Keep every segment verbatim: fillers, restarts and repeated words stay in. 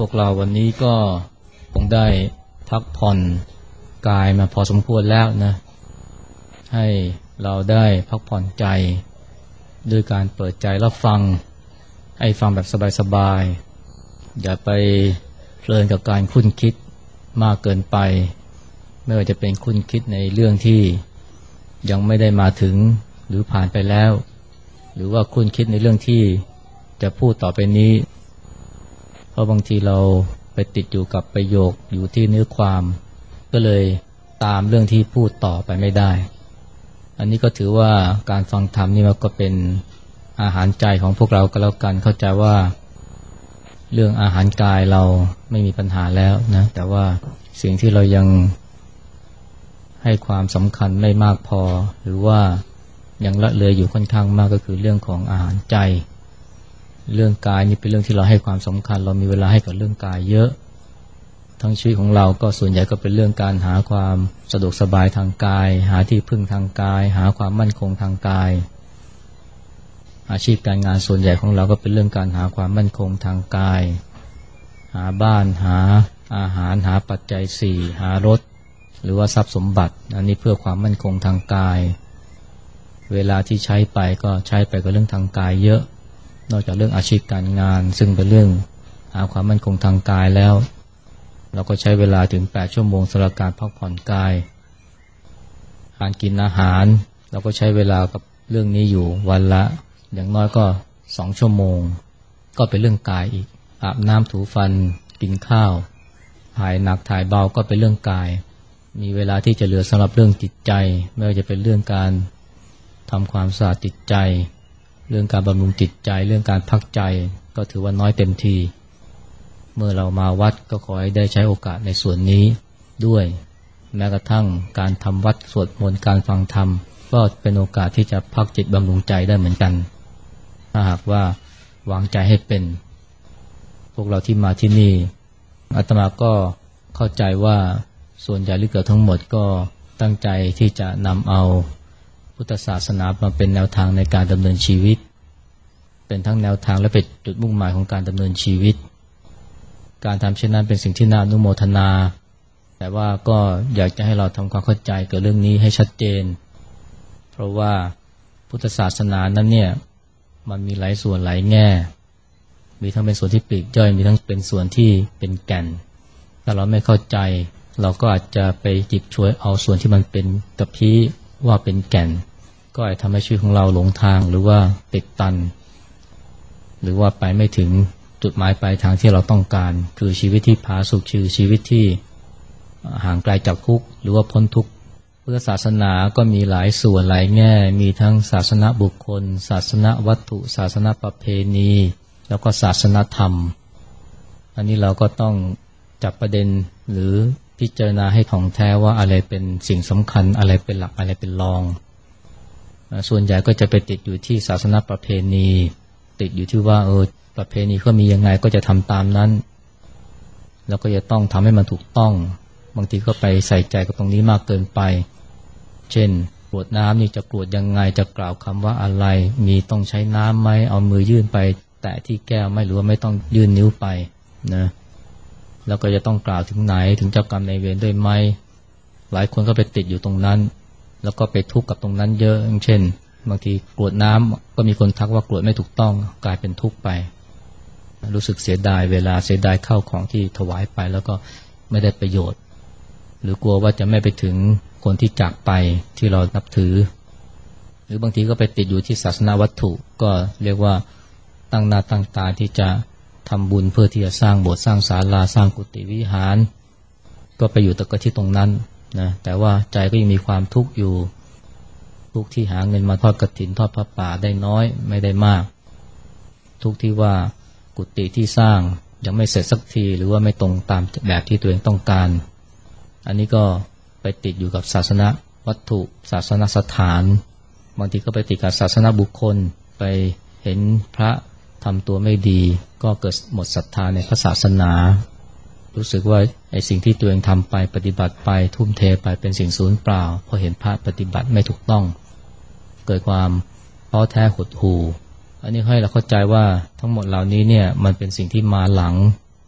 วกเราวันนี้ก็คงได้พักผ่อนกายมาพอสมควรแล้วนะให้เราได้พักผ่อนใจด้วยการเปิดใจรับฟังให้ฟังแบบสบายๆอย่าไปเพลินกับการคุ้นคิดมากเกินไปไม่ว่าจะเป็นคุ้นคิดในเรื่องที่ยังไม่ได้มาถึงหรือผ่านไปแล้วหรือว่าคุ้นคิดในเรื่องที่จะพูดต่อไปนี้เพราะบางทีเราไปติดอยู่กับประโยคอยู่ที่เนื้อความก็เลยตามเรื่องที่พูดต่อไปไม่ได้อันนี้ก็ถือว่าการฟังธรรมนี่มันก็เป็นอาหารใจของพวกเราก็แล้วกันเข้าใจว่าเรื่องอาหารกายเราไม่มีปัญหาแล้วนะแต่ว่าสิ่งที่เรายังให้ความสำคัญไม่มากพอหรือว่ายังละเลยอยู่ค่อนข้างมากก็คือเรื่องของอาหารใจเรื่องกายนี่เป็นเรื่องที่เราให้ความสำคัญเรามีเวลาให้กับเรื่องกายเยอะทั้งชีวิตของเราก็ส่วนใหญ่ก็เป็นเรื่องการหาความสะดวกสบายทางกายหาที่พึ่งทางกายหาความมั่นคงทางกายอาชีพการงานส่วนใหญ่ของเราก็เป็นเรื่องการหาความมั่นคงทางกายหาบ้านหาอาหารหาปัจจัยสี่หารถหรือว่าทรัพย์สมบัติอันนี้เพื่อความมั่นคงทางกายเวลาที่ใช้ไปก็ใช้ไปกับเรื่องทางกายเยอะนอกจากเรื่องอาชีพการงานซึ่งเป็นเรื่องหาความมั่นคงทางกายแล้วเราก็ใช้เวลาถึงแปดชั่วโมงสำหรับการพักผ่อนกายการกินอาหารเราก็ใช้เวลากับเรื่องนี้อยู่วันละอย่างน้อยก็สองชั่วโมงก็เป็นเรื่องกายอีกอาบน้ำถูฟันกินข้าวถ่ายหนักถ่ายเบาก็เป็นเรื่องกายมีเวลาที่จะเหลือสำหรับเรื่องจิตใจไม่ว่าจะเป็นเรื่องการทำความสะอาดจิตใจเรื่องการบำรุงจิตใจเรื่องการพักใจก็ถือว่าน้อยเต็มทีเมื่อเรามาวัดก็ขอให้ได้ใช้โอกาสในส่วนนี้ด้วยแม้กระทั่งการทำวัดสวดมนต์การฟังธรรมก็เป็นโอกาสที่จะพักจิตบำรุงใจได้เหมือนกันถ้าหากว่าวางใจให้เป็นพวกเราที่มาที่นี่อาตมาก็เข้าใจว่าส่วนใหญ่หรือเกือบทั้งหมดก็ตั้งใจที่จะนำเอาพุทธศาสนามาเป็นแนวทางในการดำเนินชีวิตเป็นทั้งแนวทางและเป็นจุดมุ่งหมายของการดำเนินชีวิตการทำเช่นนั้นเป็นสิ่งที่น่าอนุโมทนาแต่ว่าก็อยากจะให้เราทำความเข้าใจกับเรื่องนี้ให้ชัดเจนเพราะว่าพุทธศาสนานั้นเนี่ยมันมีหลายส่วนหลายแง่มีทั้งเป็นส่วนที่ปลีกย่อยมีทั้งเป็นส่วนที่เป็นแก่นถ้าเราไม่เข้าใจเราก็อาจจะไปหยิบฉวยเอาส่วนที่มันเป็นกระพี้ว่าเป็นแก่นก็อาจทำให้ชีวิตของเราหลงทางหรือว่าติดตันหรือว่าไปไม่ถึงจุดหมายปลายทางที่เราต้องการคือชีวิตที่ผาสุกคือชีวิตที่ห่างไกลจากทุกข์หรือว่าพ้นทุกข์พุทธศาสนาก็มีหลายส่วนหลายแง่มีทั้งศาสนาบุคคลศาสนาวัตถุศาสนาประเพณีแล้วก็ศาสนาธรรมอันนี้เราก็ต้องจับประเด็นหรือพิจารณาให้ถ่องแท้ว่าอะไรเป็นสิ่งสำคัญอะไรเป็นหลักอะไรเป็นรองส่วนใหญ่ก็จะไปติดอยู่ที่ศาสนาประเพณีติดอยู่ที่ว่าเออประเพณีเขามียังไงก็จะทำตามนั้นแล้วก็จะต้องทำให้มันถูกต้องบางทีก็ไปใส่ใจกับตรงนี้มากเกินไปเช่นกรวดน้ำนี่จะกรวดยังไงจะกล่าวคำว่าอะไรมีต้องใช้น้ำไหมเอามือยื่นไปแตะที่แก้วไหมหรือว่าไม่ต้องยื่นนิ้วไปนะแล้วก็จะต้องกล่าวถึงไหนถึงเจ้ากรรมนายเวรด้วยไหมหลายคนก็ไปติดอยู่ตรงนั้นแล้วก็ไปทุกข์กับตรงนั้นเยอะอย่างเช่นบางทีกรวดน้ำก็มีคนทักว่ากรวดไม่ถูกต้องกลายเป็นทุกข์ไปรู้สึกเสียดายเวลาเสียดายเข้าของที่ถวายไปแล้วก็ไม่ได้ประโยชน์หรือกลัวว่าจะไม่ไปถึงคนที่จากไปที่เรานับถือหรือบางทีก็ไปติดอยู่ที่ศาสนาวัตถุก็เรียกว่าตั้งหน้าตั้งตาที่จะทำบุญเพื่อที่จะสร้างโบสถ์สร้างศาลาสร้างกุฏิวิหารก็ไปอยู่แต่ก็ที่ตรงนั้นนะแต่ว่าใจก็ยังมีความทุกข์อยู่ทุกข์ที่หาเงินมาทอดกฐินทอดพระป่าได้น้อยไม่ได้มากทุกข์ที่ว่ากุฏิที่สร้างยังไม่เสร็จสักทีหรือว่าไม่ตรงตามแบบที่ตัวเองต้องการอันนี้ก็ไปติดอยู่กับศาสนาวัตถุศาสนสถานบางทีก็ไปติดกับศาสนาบุคคลไปเห็นพระทำตัวไม่ดีก็เกิดหมดศรัทธาในพระศาสนารู้สึกว่าไอ้สิ่งที่ตัวเองทำไปปฏิบัติไปทุ่มเทไปเป็นสิ่งสูญเปล่าพอเห็นพระปฏิบัติไม่ถูกต้องเกิดความท้อแท้หดหู่อันนี้ให้เราเข้าใจว่าทั้งหมดเหล่านี้เนี่ยมันเป็นสิ่งที่มาหลัง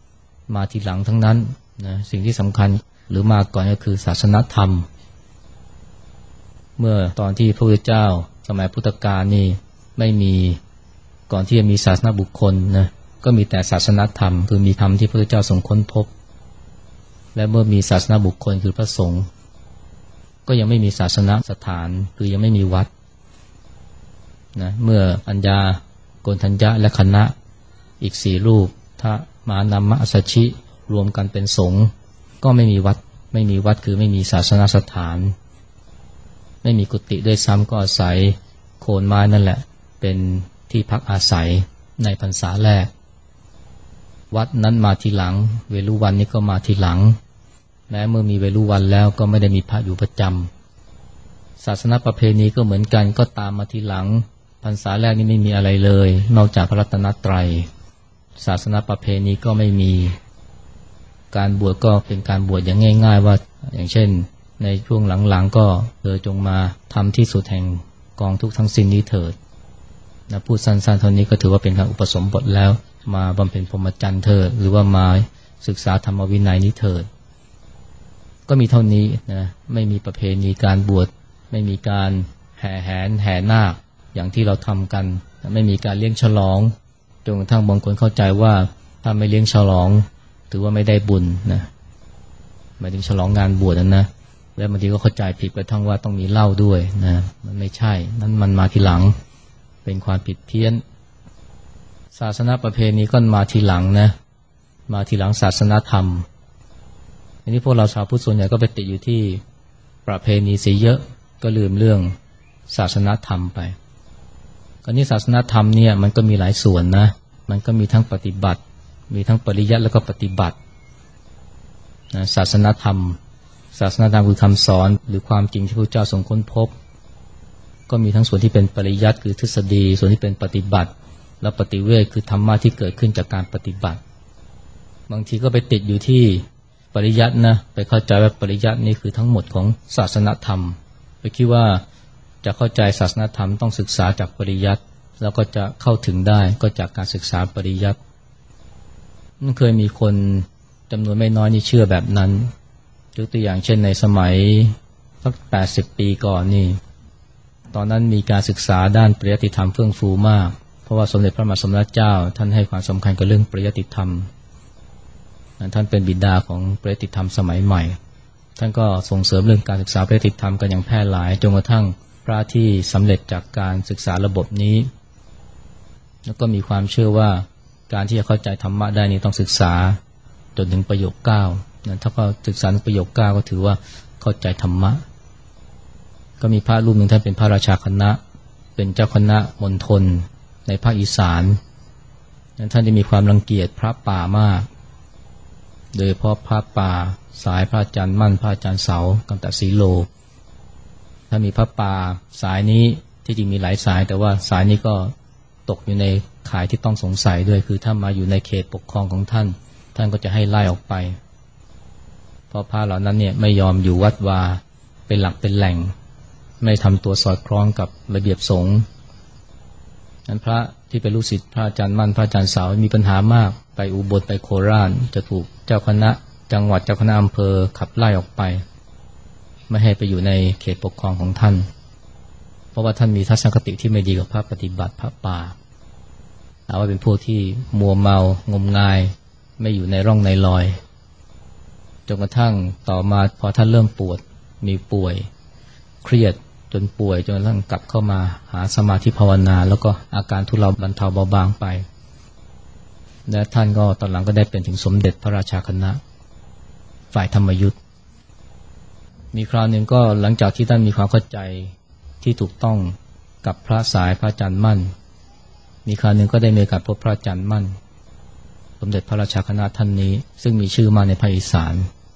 มาทีหลังทั้งนั้นนะสิ่งที่สำคัญหรือมาก่อนก็คือศาสนธรรมเมื่อตอนที่พระพุทธเจ้าสมัยพุทธกาลนี่ไม่มีก่อนที่จะมีศาสนาบุคคลนะก็มีแต่ศาสนธรรมคือมีธรรมที่พระพุทธเจ้าทรงค้นพบและเมื่อมีศาสนาบุคคลคือพระสงฆ์ก็ยังไม่มีศาสนสถานคือยังไม่มีวัดนะเมื่ออัญญาโกณฑัญญะและคณะอีกสี่รูปทะมานัมมะอัสสชิรวมกันเป็นสงฆ์ก็ไม่มีวัดไม่มีวัดคือไม่มีศาสนสถานไม่มีกุฏิด้วยซ้ำก็อาศัยโคนไม้นั่นแหละเป็นที่พักอาศัยในพรรษาแรกวัดนั้นมาทีหลังเวรุวันนี้ก็มาทีหลังแม้เมื่อมีเวรุวันแล้วก็ไม่ได้มีพระอยู่ประจำศาสนาประเพณีก็เหมือนกันก็ตามมาทีหลังพรรษาแรกนี่ไม่มีอะไรเลยนอกจากพระรัตนตรัยศาสนาประเพณีก็ไม่มีการบวชก็เป็นการบวชอย่างง่ายๆว่าอย่างเช่นในช่วงหลังๆก็เธอจงมาทำที่สุดแห่งกองทุกข์ทั้งสิ้นนี้เถิดนะพูดสั้นๆเท่านี้ก็ถือว่าเป็นการอุปสมบทแล้วมาบำเพ็ญพรหมจรรย์เถิดหรือว่ามาศึกษาธรรมวินัยนี้เถิดก็มีเท่านี้นะไม่มีประเพณีการบวชไม่มีการแห่แหนแห่นาคอย่างที่เราทำกันไม่มีการเลี้ยงฉลองจนกระทั่งบางคนเข้าใจว่าถ้าไม่เลี้ยงฉลองถือว่าไม่ได้บุญนะหมายถึงฉลองงานบวชนั้นนะแล้วบางทีก็เข้าใจผิดกระทั่งว่าต้องมีเหล้าด้วยนะมันไม่ใช่นั้นมันมาทีหลังเป็นความผิดเพี้ยนศาสนาประเพณีก็มาทีหลังนะมาทีหลังศาสนาธรรมอันนี้พวกเราชาวพุทธส่วนใหญ่ก็ไปติดอยู่ที่ประเพณีเสียเยอะก็ลืมเรื่องศาสนาธรรมไปคราวนี้ศาสนาธรรมเนี่ยมันก็มีหลายส่วนนะมันก็มีทั้งปฏิบัติมีทั้งปริยัติแล้วก็ปฏิบัตินะศาสนาธรรมศาสนาธรรมคือคำสอนหรือความจริงที่พระเจ้าทรงค้นพบก็มีทั้งส่วนที่เป็นปริยัติคือทฤษฎีส่วนที่เป็นปฏิบัติและปฏิเวทคือธรรมะที่เกิดขึ้นจากการปฏิบัติบางทีก็ไปติดอยู่ที่ปริยัตินะไปเข้าใจว่าปริยัตินี่คือทั้งหมดของศาสนธรรมไปคิดว่าจะเข้าใจศาสนธรรมต้องศึกษาจากปริยัติแล้วก็จะเข้าถึงได้ก็จากการศึกษาปริยัติมันเคยมีคนจำนวนไม่น้อยนี่เชื่อแบบนั้นยกตัวอย่างเช่นในสมัยสักแปดสิบปีก่อนนี่ตอนนั้นมีการศึกษาด้านปริยัติธรรมเฟื่องฟูมากเพราะว่าสมเด็จพระมหาสมณเจ้าท่านให้ความสำคัญกับเรื่องปริยัติธรรมท่านเป็นบิดาของปริยัติธรรมสมัยใหม่ท่านก็ส่งเสริมเรื่องการศึกษาปริยัติธรรมกันอย่างแพร่หลายจนกระทั่งพระที่สำเร็จจากการศึกษาระบบนี้แล้วก็มีความเชื่อว่าการที่จะเข้าใจธรรมะได้นี้ต้องศึกษาจนถึงประโยคเก้าถ้าเขาศึกษาประโยคเก้าก็ถือว่าเข้าใจธรรมะก็มีพระรูปหนึ่งท่านเป็นพระราชาคณะเป็นเจ้าคณะมณฑลในภาคอีสานท่านจะมีความรังเกียจพระป่ามากโดยเฉพาะพระป่าสายพระอาจารย์มั่นพระอาจารย์เสากันตสีโลถ้ามีพระป่าสายนี้ที่จริงมีหลายสายแต่ว่าสายนี้ก็ตกอยู่ในข่ายที่ต้องสงสัยด้วยคือถ้ามาอยู่ในเขตปกครองของท่านท่านก็จะให้ไล่ออกไปเพราะพระเหล่านั้นเนี่ยไม่ยอมอยู่วัดวาเป็นหลักเป็นแหล่งไม่ทำตัวสอดคล้องกับระเบียบสงฆ์นั้นพระที่เป็นลูกศิษย์พระอาจารย์มั่นพระอาจารย์เสามีปัญหามากไปอุบลไปโคราชจะถูกเจ้าคณะจังหวัดเจ้าคณะอำเภอขับไล่ออกไปไม่ให้ไปอยู่ในเขตปกครองของท่านเพราะว่าท่านมีทัศนคติที่ไม่ดีกับพระปฏิบัติพระป่าหาว่าเป็นพวกที่มัวเมางมงายไม่อยู่ในร่องในรอยจนกระทั่งต่อมาพอท่านเริ่มปวดมีป่วยเครียดจนป่วยจนกระทั่งกลับเข้ามาหาสมาธิภาวนาแล้วก็อาการทุเลาบรรเทาเบาบางไปและท่านก็ตอนหลังก็ได้เป็นถึงสมเด็จพระราชาคณะฝ่ายธรรมยุทธมีคราวหนึ่งก็หลังจากที่ท่านมีความเข้าใจที่ถูกต้องกับพระสายพระอาจารย์มั่นมีคราวหนึ่งก็ได้มีโอกาสพบพระอาจารย์มั่นสมเด็จพระราชาคณะท่านนี้ซึ่งมีชื่อมาในภาคอีสาน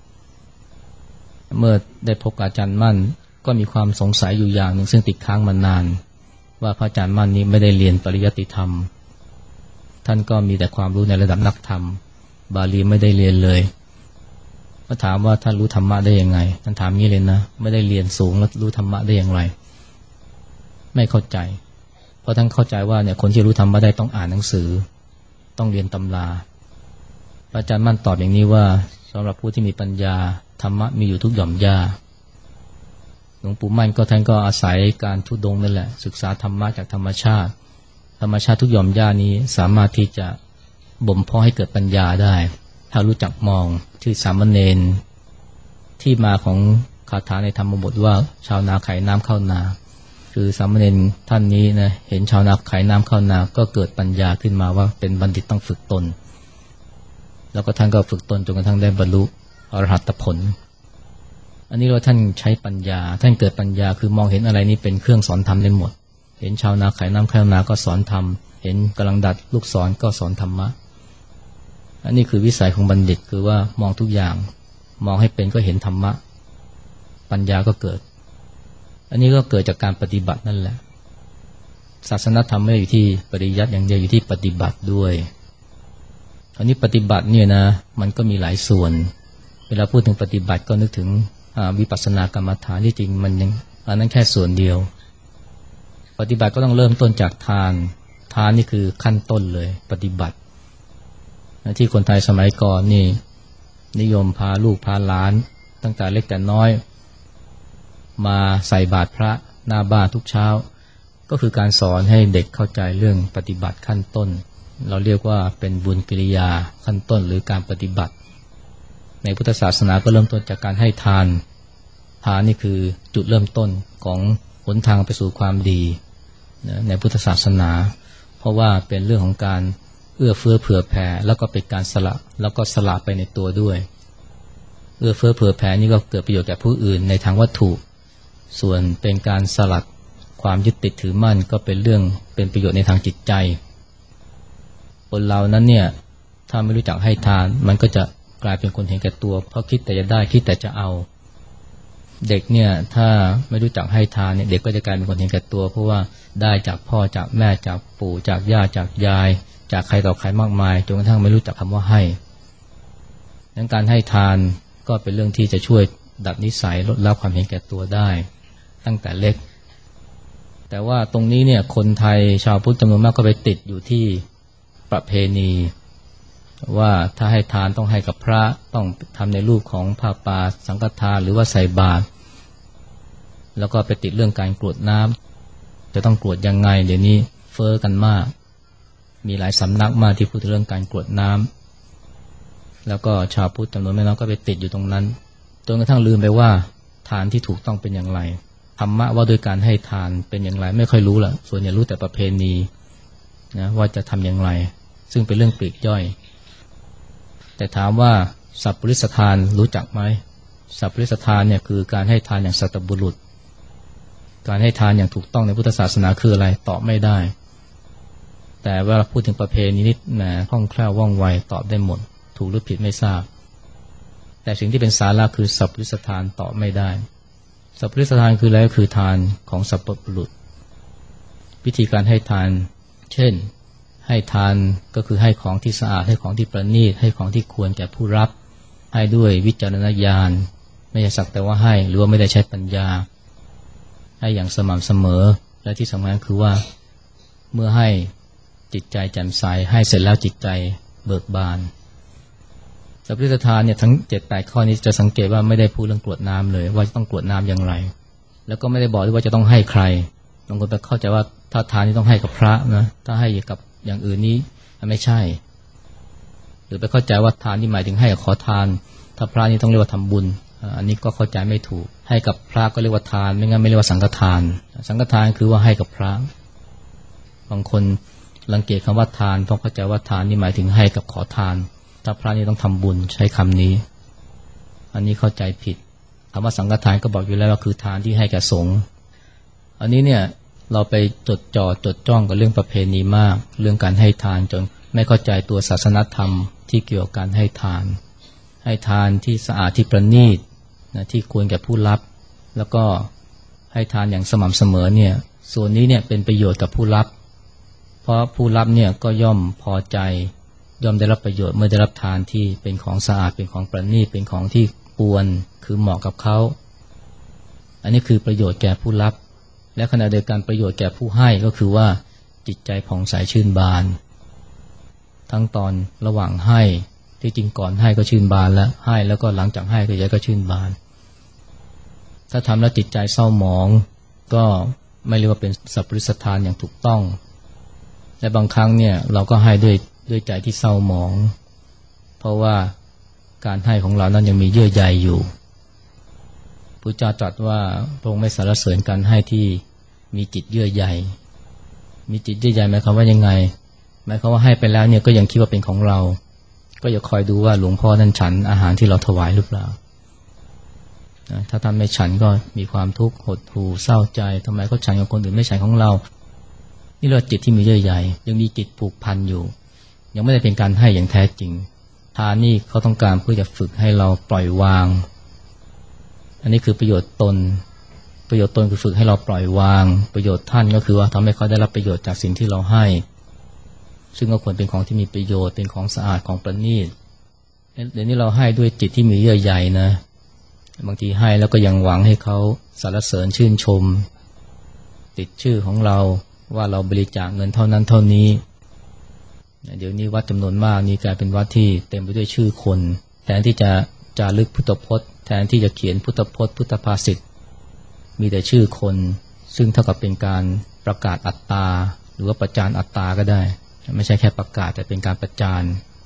เมื่อได้พบอาจารย์มั่นก็มีความสงสัยอยู่อย่างหนึ่งซึ่งติดค้างมานานว่าพระอาจารย์มั่นนี้ไม่ได้เรียนปริยัติธรรมท่านก็มีแต่ความรู้ในระดับนักธรรมบาลีไม่ได้เรียนเลยก็ถามว่าท่านรู้ธรรมะได้ยังไงท่านถามงี้เลยนะไม่ได้เรียนสูงแล้วรู้ธรรมะได้อย่างไรไม่เข้าใจเพราะท่านเข้าใจว่าเนี่ยคนที่รู้ธรรมะได้ต้องอ่านหนังสือต้องเรียนตำราอาจารย์มั่นตอบอย่างนี้ว่าสำหรับผู้ที่มีปัญญาธรรมะมีอยู่ทุกหย่อมหญ้าหลวงปู่มั่นก็ท่านก็อาศัยการทุดงนั่นแหละศึกษาธรรมะจากธรรมชาติธรรมชาติทุกหย่อมหญ้านี้สามารถที่จะบ่มเพาะให้เกิดปัญญาได้ถ้ารู้จักมองที่สามเณรที่มาของคาถาในธรรมบทว่าชาวนาไขน้ำเข้านาคือสามเณรท่านนี้นะเห็นชาวนาไขน้ำเข้านาก็เกิดปัญญาขึ้นมาว่าเป็นบัณฑิตต้องฝึกตนแล้วก็ท่านก็ฝึกตนจนกระทั่งได้บรรลุอรหัตผลอันนี้เราท่านใช้ปัญญาท่านเกิดปัญญาคือมองเห็นอะไรนี้เป็นเครื่องสอนธรรมได้หมดเห็นชาวนาไขน้ำเข้านาก็สอนธรรมเห็นกำลังดัดลูกศรก็สอนธรรมะอันนี้คือวิสัยของบัณฑิตคือว่ามองทุกอย่างมองให้เป็นก็เห็นธรรมะปัญญาก็เกิดอันนี้ก็เกิดจากการปฏิบัตินั่นแหละศาสนธรรมไม่ได้อยู่ที่ปริยัติอย่างเดียวอยู่ที่ปฏิบัติด้วยอันนี้ปฏิบัติเนี่ยนะมันก็มีหลายส่วนเวลาพูดถึงปฏิบัติก็นึกถึงวิปัสสนากรรมฐานที่จริงมันยังอันนั้นแค่ส่วนเดียวปฏิบัติก็ต้องเริ่มต้นจากทานทานนี่คือขั้นต้นเลยปฏิบัติที่คนไทยสมัยก่อนนี่นิยมพาลูกพาหลานตั้งแต่เล็กแต่น้อยมาใส่บาตรพระหน้าบ้านทุกเช้าก็คือการสอนให้เด็กเข้าใจเรื่องปฏิบัติขั้นต้นเราเรียกว่าเป็นบุญกิริยาขั้นต้นหรือการปฏิบัติในพุทธศาสนาก็เริ่มต้นจากการให้ทานทานนี่คือจุดเริ่มต้นของหนทางไปสู่ความดีในพุทธศาสนาเพราะว่าเป็นเรื่องของการเอื้อเฟื้อเผื่อแผ่แล้วก็เป็นการสละแล้วก็สละไปในตัวด้วยเอื้อเฟื้อเผื่อแผ่นี่ก็เกิดประโยชน์แก่ผู้อื่นในทางวัตถุส่วนเป็นการสลัดความยึดติดถือมั่นก็เป็นเรื่องเป็นประโยชน์ในทางจิตใจคนเรานั้นเนี่ยถ้าไม่รู้จักให้ทานมันก็จะกลายเป็นคนเห็นแก่ตัวเพราะคิดแต่จะได้คิดแต่จะเอาเด็กเนี่ยถ้าไม่รู้จักให้ทานเนี่ยเด็กก็จะกลายเป็นคนเห็นแก่ตัวเพราะว่าได้จากพ่อจากแม่จากปู่จากย่าจากยายจากใครต่อใครมากมายจนกระทั่งไม่รู้จักคำว่าให้ดังการให้ทานก็เป็นเรื่องที่จะช่วยดัดนิสัยลดละความเห็นแก่ตัวได้ตั้งแต่เล็กแต่ว่าตรงนี้เนี่ยคนไทยชาวพุทธจำนวนมากก็ไปติดอยู่ที่ประเพณีว่าถ้าให้ทานต้องให้กับพระต้องทำในรูปของผ้าป่าสังฆทานหรือว่าใส่บาตรแล้วก็ไปติดเรื่องการกรวดน้ำจะต้องกรวดยังไงเดี๋ยวนี้เฟ้อกันมากมีหลายสำนักมากที่พูดเรื่องการกรวดน้ำแล้วก็ชาวพุทธจำนวนไม่น้อยก็ไปติดอยู่ตรงนั้นจนกระทั่งลืมไปว่าทานที่ถูกต้องเป็นอย่างไรธรรมะว่าโดยการให้ทานเป็นอย่างไรไม่ค่อยรู้ละส่วนใหญ่รู้แต่ประเพณีนะว่าจะทำอย่างไรซึ่งเป็นเรื่องปลีกย่อยแต่ถามว่าสัพปริสทานรู้จักไหมสัพปริสทานเนี่ยคือการให้ทานอย่างสัตบุรุษการให้ทานอย่างถูกต้องในพุทธศาสนาคืออะไรตอบไม่ได้แต่เวลาพูดถึงประเพณีนิดแหมคล่องแคล่วว่องไวตอบได้หมดถูกหรือผิดไม่ทราบแต่สิ่งที่เป็นสาระคือสัพปริสทานตอบไม่ได้สัพปริสทานคืออะไรก็คือทานของสัพบุรุษวิธีการให้ทานเช่นให้ทานก็คือให้ของที่สะอาดให้ของที่ประณีตให้ของที่ควรแก่ผู้รับให้ด้วยวิจารณญาณไม่ใช่สักแต่ว่าให้หรือว่าไม่ได้ใช้ปัญญาให้อย่างสม่ำเสมอและที่สำคัญคือว่าเมื่อให้จิตใจแจ่มใสให้เสร็จแล้วจิตใจเบิกบานสัพพิสทานเนี่ยทั้ง เจ็ดแปด ข้อนี้จะสังเกตว่าไม่ได้พูดเรื่องกรวดน้ำเลยว่าต้องกรวดน้ำอย่างไรแล้วก็ไม่ได้บอกด้วยว่าจะต้องให้ใครบางคนไปเข้าใจว่าถ้าทานนี่ต้องให้กับพระนะถ้าให้กับอย่างอื่นนี้ไม่ใช่หรือไปเข้าใจว่าทานนี่หมายถึงให้กับขอทานถ้าพระนี่ต้องเรียกว่าทำบุญอันนี้ก็เข้าใจไม่ถูกให้กับพระก็เรียกว่าทานไม่งั้นไม่เรียกว่าสังฆทานสังฆทานคือว่าให้กับพระบางคนรังเกียจคำว่าทานเพราะเข้าใจว่าทานนี่หมายถึงให้กับขอทานถ้าพระนี่ต้องทำบุญใช้คำนี้อันนี้เข้าใจผิดคำว่าสังฆทานก็บอกอยู่แล้วว่าคือทานที่ให้แก่สงฆ์อันนี้เนี่ยเราไปจดจ่อจดจ้องกับเรื่องประเพณีมากเรื่องการให้ทานจนไม่เข้าใจตัวศาสนธรรมที่เกี่ยวกับการให้ทานให้ทานที่สะอาดที่ประณีตนะที่ควรแก่ผู้รับแล้วก็ให้ทานอย่างสม่ำเสมอเนี่ยส่วนนี้เนี่ยเป็นประโยชน์กับผู้รับเพราะผู้รับเนี่ยก็ย่อมพอใจย่อมได้รับประโยชน์เมื่อได้รับทานที่เป็นของสะอาดเป็นของประณีตเป็นของที่ควรคือเหมาะกับเขาอันนี้คือประโยชน์แก่ผู้รับและขณะเดียวกันประโยชน์แก่ผู้ให้ก็คือว่าจิตใจผ่องใสชื่นบานทั้งตอนระหว่างให้ที่จริงก่อนให้ก็ชื่นบานแล้วให้แล้วก็หลังจากให้ก็ใจก็ชื่นบานถ้าทำแล้วจิตใจเศร้าหมองก็ไม่เรียกว่าเป็นสัพพุริสทานอย่างถูกต้องและบางครั้งเนี่ยเราก็ให้ด้วยด้วยใจที่เศร้าหมองเพราะว่าการให้ของเรานั้นยังมีเยื่อใยอยู่พุทธเจ้าตรัสว่าพระองค์ไม่สรรเสริญการให้ที่มีจิตเยื่อใยมีจิตเยื่อใยหมายความว่ายังไงหมายความว่าให้ไปแล้วเนี่ยก็ยังคิดว่าเป็นของเราก็อย่าคอยดูว่าหลวงพ่อท่านฉันอาหารที่เราถวายหรือเปล่าถ้าท่านไม่ฉันก็มีความทุกข์หดหู่เศร้าใจทำไมเขาฉันกับคนอื่นไม่ฉันของเรานี่เราจิตที่มีเยื่อใยยังมีจิตผูกพันอยู่ยังไม่ได้เป็นการให้อย่างแท้จริงทานนี่เขาต้องการเพื่อจะฝึกให้เราปล่อยวางอันนี้คือประโยชน์ตนประโยชน์ตนคือฝึกให้เราปล่อยวางประโยชน์ท่านก็คือว่าทำให้เขาได้รับประโยชน์จากสิ่งที่เราให้ซึ่งก็ควรเป็นของที่มีประโยชน์เป็นของสะอาดของประณีตเดี๋ยวนี้เราให้ด้วยจิตที่มีเยื่อใยนะบางทีให้แล้วก็ยังหวังให้เขาสรรเสริญชื่นชมติดชื่อของเราว่าเราบริจาคเงินเท่านั้นเท่านี้เดี๋ยวนี้วัดจำนวนมากนี่กลายเป็นวัดที่เต็มไปด้วยชื่อคนแทนที่จะจารึกพุทธพจน์แทนที่จะเขียนพุทธพจน์พุทธภาษิตมีแต่ชื่อคนซึ่งเท่ากับเป็นการประกาศอัตตาหรือว่าประจานอัตตาก็ได้ไม่ใช่แค่ประกาศแต่เป็นการประจาน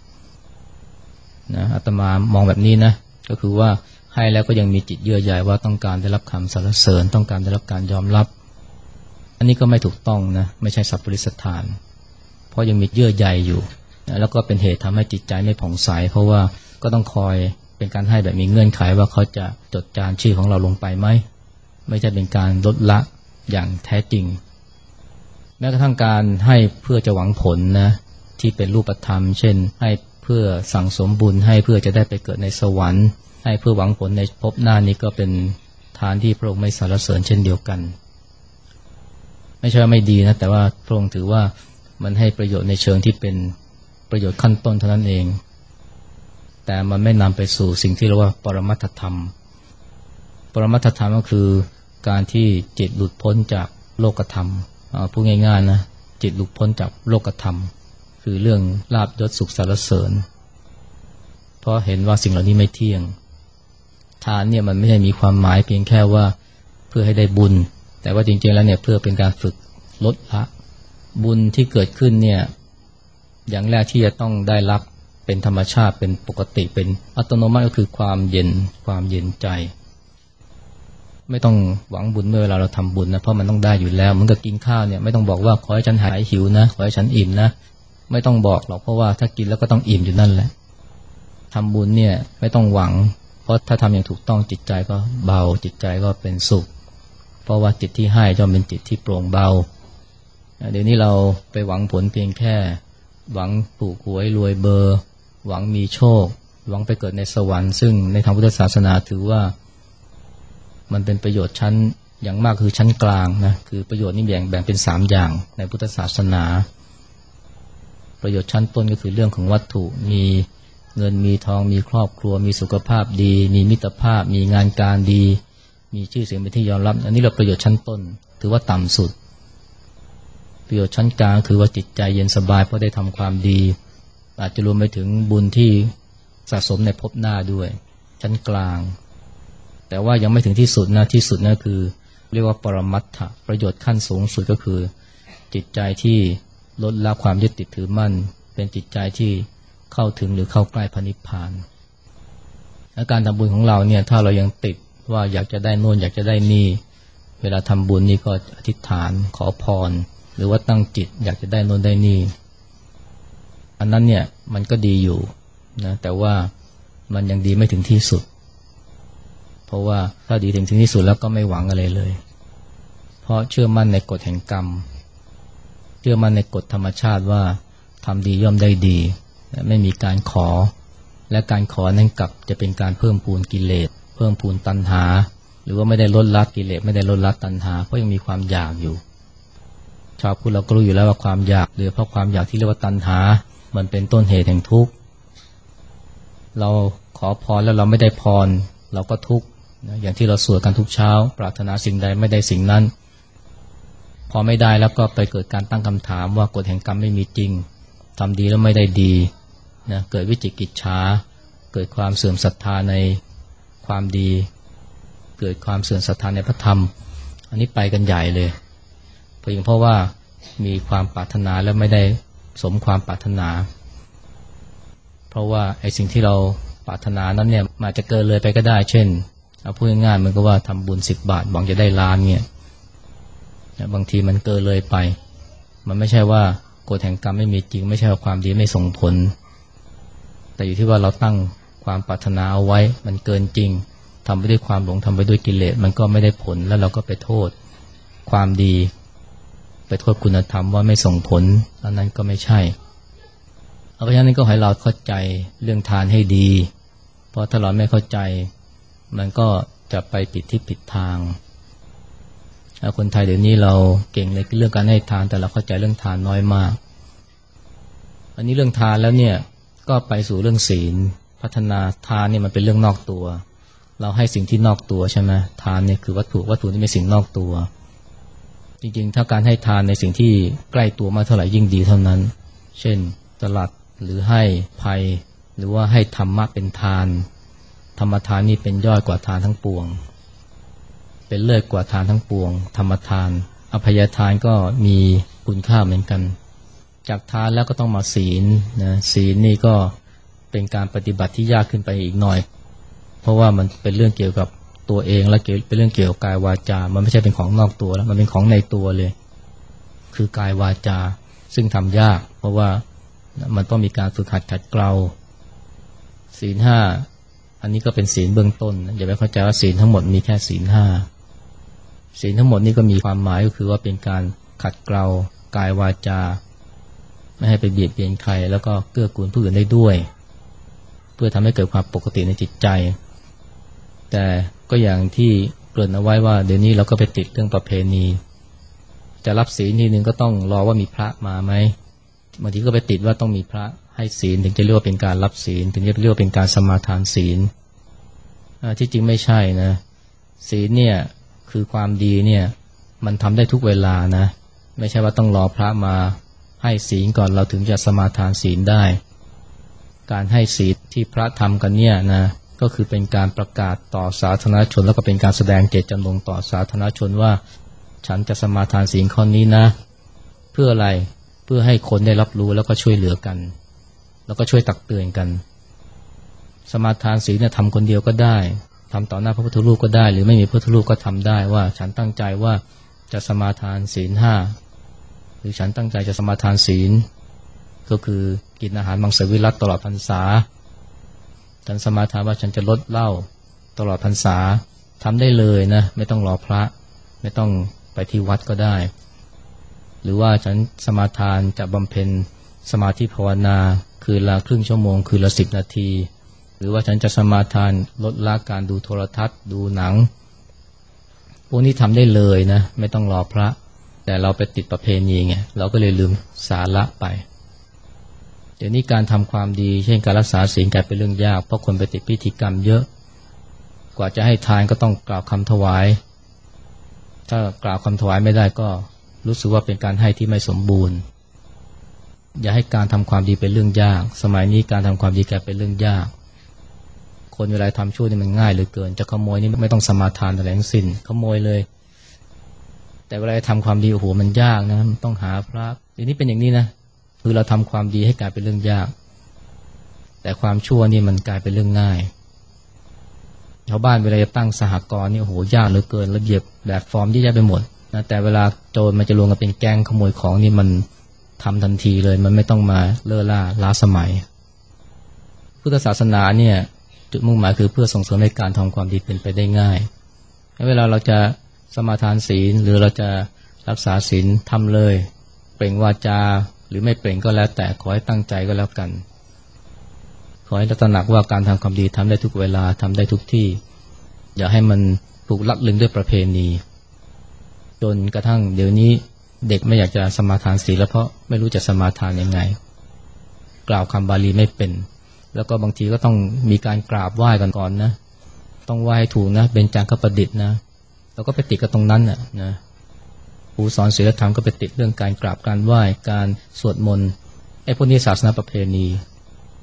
นะอาตมามองแบบนี้นะก็คือว่าให้แล้วก็ยังมีจิตเยื่อใยว่าต้องการได้รับคำสรรเสริญต้องการได้รับการยอมรับอันนี้ก็ไม่ถูกต้องนะไม่ใช่สัพพุริสทานเพราะยังมีเยื่อใยอยู่นะแล้วก็เป็นเหตุทำให้จิตใจไม่ผ่องใสเพราะว่าก็ต้องคอยเป็นการให้แบบมีเงื่อนไขว่าเขาจะจดจานชื่อของเราลงไปไหมไม่ใช่เป็นการลดละอย่างแท้จริงแม้กระทั่งการให้เพื่อจะหวังผลนะที่เป็นรูปธรรมเช่นให้เพื่อสั่งสมบุญให้เพื่อจะได้ไปเกิดในสวรรค์ให้เพื่อหวังผลในภพหน้านี้ก็เป็นทานที่พระองค์ไม่สรรเสริญเช่นเดียวกันไม่ใช่ว่าไม่ดีนะแต่ว่าพระองค์ถือว่ามันให้ประโยชน์ในเชิงที่เป็นประโยชน์ขั้นต้นเท่านั้นเองแต่มันไม่นำไปสู่สิ่งที่เรียกว่าปรมัตถธรรมปรมัตถธรรมก็คือการที่จิตหลุดพ้นจากโลกธรรมพูดง่ายๆนะจิตหลุดพ้นจากโลกธรรมคือเรื่องลาภยศสุขสรรเสริญเพราะเห็นว่าสิ่งเหล่านี้ไม่เที่ยงทานเนี่ยมันไม่ได้มีความหมายเพียงแค่ว่าเพื่อให้ได้บุญแต่ว่าจริงๆแล้วเนี่ยเพื่อเป็นการฝึกลดละบุญที่เกิดขึ้นเนี่ยอย่างแรกที่จะต้องได้รับเป็นธรรมชาติเป็นปกติเป็นอัตโนมัติก็คือความเย็นความเย็นใจไม่ต้องหวังบุญเมื่อเวลาเราทำบุญนะเพราะมันต้องได้อยู่แล้วเหมือนกับกินข้าวเนี่ยไม่ต้องบอกว่าขอให้ฉันหายหิวนะขอให้ฉันอิ่มนะไม่ต้องบอกหรอกเพราะว่าถ้ากินแล้วก็ต้องอิ่มอยู่นั่นแหละทำบุญเนี่ยไม่ต้องหวังเพราะถ้าทำอย่างถูกต้องจิตใจก็เบาจิตใจก็เป็นสุขเพราะว่าจิตที่ให้ย่อมเป็นจิตที่โปร่งเบาเดี๋ยวนี้เราไปหวังผลเพียงแค่หวังถูกหวยรวยเบอร์หวังมีโชคหวังไปเกิดในสวรรค์ซึ่งในทางพุทธศาสนาถือว่ามันเป็นประโยชน์ชั้นอย่างมากคือชั้นกลางนะคือประโยชน์นี่แบ่งแบ่งเป็นสามอย่างในพุทธศาสนาประโยชน์ชั้นต้นก็คือเรื่องของวัตถุมีเงินมีทองมีครอบครัวมีสุขภาพดีมีมิตรภาพมีงานการดีมีชื่อเสียงเป็นที่ยอมรับอันนี้เราประโยชน์ชั้นต้นถือว่าต่ำสุดประโยชน์ชั้นกลางคือว่าจิตใจเย็นสบายเพราะได้ทำความดีอาจจะรวมไปถึงบุญที่สะสมในภพหน้าด้วยชั้นกลางแต่ว่ายังไม่ถึงที่สุดนะที่สุดนะคือเรียกว่าปรมัตถะประโยชน์ขั้นสูงสุดก็คือจิตใจที่ลดละความยึดติดถือมั่นเป็นจิตใจที่เข้าถึงหรือเข้าใกล้พระนิพพานและการทำบุญของเราเนี่ยถ้าเรายังติดว่าอยากจะได้โน่นอยากจะได้นี่เวลาทำบุญนี่ก็อธิษฐานขอพรหรือว่าตั้งจิตอยากจะได้โน่นได้นี่อันนั้นเนี่ยมันก็ดีอยู่นะแต่ว่ามันยังดีไม่ถึงที่สุดเพราะว่าถ้าดีถึงที่สุดแล้วก็ไม่หวังอะไรเลยเพราะเชื่อมั่นในกฎแห่งกรรมเชื่อมั่นในกฎธรรมชาติว่าทำดีย่อมได้ดีไม่มีการขอและการขอนั้นกลับจะเป็นการเพิ่มพูนกิเลสเพิ่มพูนตัณหาหรือว่าไม่ได้ลดละกิเลสไม่ได้ลดละตัณหาเพราะยังมีความอยากอยู่ชาวพุทธเราก็รู้อยู่แล้วว่าความอยากหรือเพราะความอยากที่เรียกว่าตัณหามันเป็นต้นเหตุแห่งทุกข์เราขอพรแล้วเราไม่ได้พรเราก็ทุกข์อย่างที่เราสวดกันทุกเช้าปรารถนาสิ่งใดไม่ได้สิ่งนั้นพอไม่ได้แล้วก็ไปเกิดการตั้งคำถามว่ากฎแห่งกรรมไม่มีจริงทำดีแล้วไม่ได้ดีนะเกิดวิจิกิจฉาเกิดความเสื่อมศรัทธาในความดีเกิดความเสื่อมศรัทธาในพระธรรมอันนี้ไปกันใหญ่เลยเพียงเพราะว่ามีความปรารถนาแล้วไม่ได้สมความปรารถนาเพราะว่าไอ้สิ่งที่เราปรารถนานั้นเนี่ยอาจจะเกินเลยไปก็ได้เช่นเอาพูดง่ายๆมันก็ว่าทำบุญสิบบาทหวังจะได้ล้านเนี่ยบางทีมันเกินเลยไปมันไม่ใช่ว่ากฎแห่งกรรมไม่มีจริงไม่ใช่ว่าความดีไม่ส่งผลแต่อยู่ที่ว่าเราตั้งความปรารถนาเอาไว้มันเกินจริงทำไปด้วยความหลงทำไปด้วยกิเลสมันก็ไม่ได้ผลแล้วเราก็ไปโทษความดีไปโทษคุณธรรมว่าไม่ส่งผลอันนั้นก็ไม่ใช่เพราะฉะนั้นก็ให้เราเข้าใจเรื่องทานให้ดีเพราะถ้าเราไม่เข้าใจมันก็จะไปผิดที่ผิดทางคนไทยเดี๋ยวนี้เราเก่งในเรื่องการให้ทานแต่เราเข้าใจเรื่องทานน้อยมากอันนี้เรื่องทานแล้วเนี่ยก็ไปสู่เรื่องศีลพัฒนาทานเนี่ยมันเป็นเรื่องนอกตัวเราให้สิ่งที่นอกตัวใช่ไหมทานเนี่ยคือวัตถุวัตถุนี่เป็นสิ่งนอกตัวจริงๆถ้าการให้ทานในสิ่งที่ใกล้ตัวมากเท่าไหร่ยิ่งดีเท่านั้นเช่นตลัดหรือให้ภัยหรือว่าให้ธรรมะเป็นทานธรรมทานนี่เป็นยอดกว่าทานทั้งปวงเป็นเลิศกว่าทานทั้งปวงธรรมทานอภัยทานก็มีคุณค่าเหมือนกันจากทานแล้วก็ต้องมาศีลนะศีลนี่ก็เป็นการปฏิบัติที่ยากขึ้นไปอีกหน่อยเพราะว่ามันเป็นเรื่องเกี่ยวกับตัวเองและเป็นเรื่องเกี่ยวกับกายวาจามันไม่ใช่เป็นของนอกตัวแล้วมันเป็นของในตัวเลยคือกายวาจาซึ่งทำยากเพราะว่ามันต้องมีการฝึกหัดขัดเกลาศีลห้าอันนี้ก็เป็นศีลเบื้องต้นอย่าไปเข้าใจว่าศีลทั้งหมดมีแค่ศีลห้าศีลทั้งหมดนี่ก็มีความหมายก็คือว่าเป็นการขัดเกลากายวาจาไม่ให้ไปเบียดเบียนใครแล้วก็เกื้อกูลผู้อื่นได้ด้วยเพื่อทำให้เกิดความปกติในจิตใจแต่ก็อย่างที่เกริ่นเอาไว้ว่าเดี๋ยวนี้เราก็ไปติดเรื่องประเพณีจะรับศีลทีนึงก็ต้องรอว่ามีพระมาไหมบางทีก็ไปติดว่าต้องมีพระให้ศีลถึงจะเรียกว่าเป็นการรับศีลถึงจะเรียกว่าเป็นการสมาทานศีลที่จริงไม่ใช่นะศีลเนี่ยคือความดีเนี่ยมันทำได้ทุกเวลานะไม่ใช่ว่าต้องรอพระมาให้ศีลก่อนเราถึงจะสมาทานศีลได้การให้ศีลที่พระทำกันเนี่ยนะก็คือเป็นการประกาศต่อสาธารณชนแล้วก็เป็นการแสดงเจตจำนงต่อสาธารณชนว่าฉันจะสมาทานศีลข้อนี้นะเพื่ออะไรเพื่อให้คนได้รับรู้แล้วก็ช่วยเหลือกันแล้วก็ช่วยตักเตือนกันสมาทานศีลเนี่ยทำคนเดียวก็ได้ทำต่อหน้าพระพุทธรูปก็ได้หรือไม่มีพระพุทธรูปก็ทำได้ว่าฉันตั้งใจว่าจะสมาทานศีลห้าหรือฉันตั้งใจจะสมาทานศีลก็คือกินอาหารมังสวิรัติตลอดพรรษาฉันสมาทานว่าฉันจะลดเหล้าตลอดพรรษาทำได้เลยนะไม่ต้องรอพระไม่ต้องไปที่วัดก็ได้หรือว่าฉันสมาทานจะบำเพ็ญสมาธิภาวนาคืนละครึ่งชั่วโมงคืนละสิบนาทีหรือว่าฉันจะสมาทานลดละการดูโทรทัศน์ดูหนังพวกนี้ทำได้เลยนะไม่ต้องรอพระแต่เราไปติดประเพณีไงเราก็เลยลืมสาระไปเดี๋ยวนี้การทำความดีเช่นการรักษาศีลกลายเป็นเรื่องยากเพราะคนไปติดพิธีกรรมเยอะกว่าจะให้ทานก็ต้องกล่าวคำถวายถ้ากล่าวคำถวายไม่ได้ก็รู้สึกว่าเป็นการให้ที่ไม่สมบูรณ์อย่าให้การทำความดีเป็นเรื่องยากสมัยนี้การทำความดีกลายเป็นเรื่องยากคนเวลาทำชั่วนี่มันง่ายเหลือเกินจะขโมยนี่ไม่ต้องสมาทานอะไรทั้งสิ้นขโมยเลยแต่เวลาทำความดีโอ้โหมันยากนะมันต้องหาพระทีนี้เป็นอย่างนี้นะคือเราทำความดีให้กลายเป็นเรื่องยากแต่ความชั่วนี่มันกลายเป็นเรื่องง่ายชาวบ้านเวลาจะตั้งสหกรณ์นี่โอ้โหยากเหลือเกินระเบียบแบบฟอร์มที่แย่ไปหมดนะแต่เวลาโจรมันจะรวมกันเป็นแก๊งขโมยของนี่มันทำทันทีเลยมันไม่ต้องมาเล่อล่าล้าสมัยพุทธศาสนาเนี่ยจุดมุ่งหมายคือเพื่อส่งเสริมให้การทำความดีเป็นไปได้ง่ายเวลาเราจะสมาทานศีลหรือเราจะรักษาศีลทำเลยเปล่งวาจาหรือไม่เปล่งก็แล้วแต่ขอให้ตั้งใจก็แล้วกันขอให้ตระหนักว่าการทำความดีทำได้ทุกเวลาทำได้ทุกที่อย่าให้มันถูกลัดลึงด้วยประเพณีจนกระทั่งเดี๋ยวนี้เด็กไม่อยากจะสมาทานศีลแล้วเพราะไม่รู้จะสมาทานยังไงกล่าวคำบาลีไม่เป็นแล้วก็บางทีก็ต้องมีการกราบไหว้กันก่อนนะต้องไหว้ให้ถูกนะเบญจางคประดิษฐ์นะแล้วก็ไปติดกับตรงนั้นน่ะนะครูสอนศีลธรรมก็ไปติดเรื่องการกราบการไหว้การสวดมนต์ไอ้พวกนี้ศาสนาประเพณี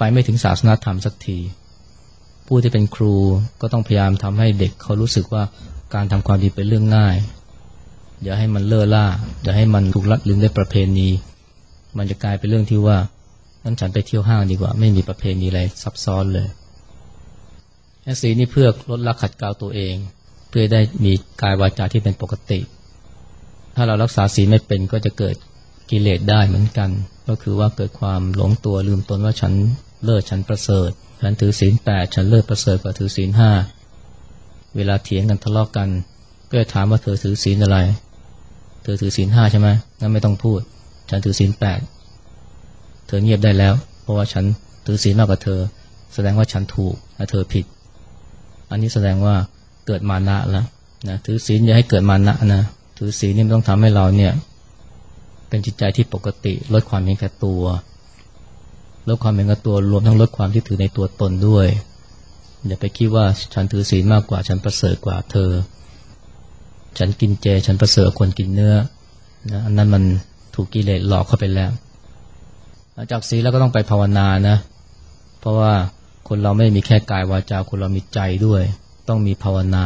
ไปไม่ถึงศาสนธรรมสักทีผู้ที่เป็นครูก็ต้องพยายามทำให้เด็กเขารู้สึกว่าการทำความดีเป็นเรื่องง่ายอย่าให้มันเล่อล่าอย่าให้มันถูกลัดลืมด้วยประเพณีมันจะกลายเป็นเรื่องที่ว่างั้นฉันไปเที่ยวห้างดีกว่าไม่มีประเพณีอะไรซับซ้อนเลยศีลนี่เพื่อลดละขัดเกลาตัวเองเพื่อได้มีกายวาจาที่เป็นปกติถ้าเรารักษาศีลไม่เป็นก็จะเกิดกิเลสได้เหมือนกันก็คือว่าเกิดความหลงตัวลืมตนว่าฉันเลิศฉันประเสริฐฉันถือศีลแปดฉันเลิศประเสริฐกว่าถือศีลห้าเวลาเถียงกันทะเลาะกันก็จะถามว่าเธอถือศีลอะไรเธอถือศีลห้าใช่ไหมงั้นไม่ต้องพูดฉันถือศีลแปดเธอเงียบได้แล้วเพราะว่าฉันถือศีลมากกว่าเธอแสดงว่าฉันถูกและเธอผิดอันนี้แสดงว่าเกิดมานะแล้วนะถือศีลอย่าให้เกิดมานะนะถือศีลนี่มันต้องทำให้เราเนี่ยเป็นจิตใจที่ปกติลดความเห็นแก่ตัวลดความเห็นแก่ตัวรวมทั้งลดความที่ถือในตัวตนด้วยอย่าไปคิดว่าฉันถือศีลมากกว่าฉันประเสริฐกว่าเธอฉันกินเจฉันประเสริฐคนกินเนื้อนะอันนั้นมันถูกกิเลสหลอกเข้าไปแล้วจากศีลแล้วก็ต้องไปภาวนานะเพราะว่าคนเราไม่มีแค่กายวาจาคนเรามีใจด้วยต้องมีภาวนา